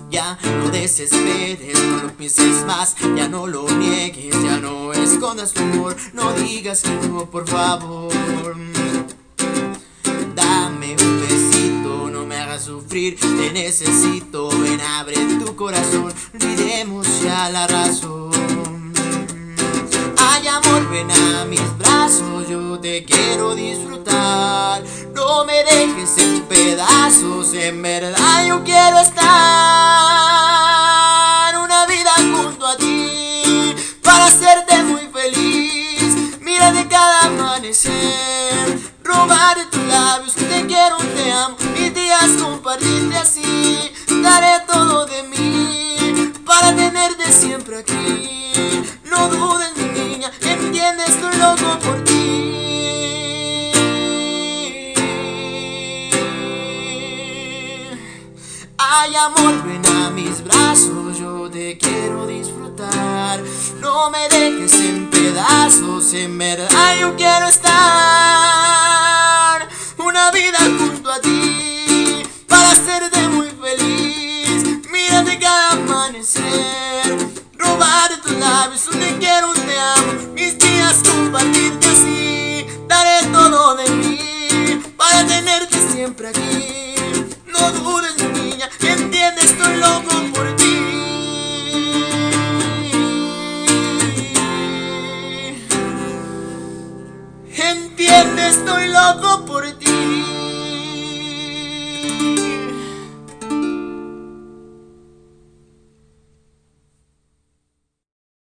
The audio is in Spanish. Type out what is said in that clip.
Ya no desesperes, no lo pienses más, ya no lo niegues, ya no escondas tu amor, no digas que no, por favor. Dame un besito, no me hagas sufrir, te necesito, ven, abre tu corazón, olvidemos ya la razón. Ay, amor, ven a mis brazos, yo te quiero disfrutar, no me dejes en pedazos, en verdad yo quiero estar una vida junto a ti, para hacerte muy feliz, mira de cada amanecer, robar tus labios, te quiero, te amo, mis días compartirte así, daré todo de mí, para tenerte siempre aquí, no dudes mi niña, entiendes, estoy loco por ti. Ay, amor, ven a mis brazos, yo te quiero disfrutar, no me dejes en pedazos, en verdad yo quiero estar una vida junto a ti, para hacerte muy feliz, mírate cada amanecer, robar tus labios, te quiero, te amo, mis días compartirte así, daré todo de mí, para tenerte siempre aquí, no dudes mi niña, entiende, estoy loco por ti. Entiende, estoy loco por ti.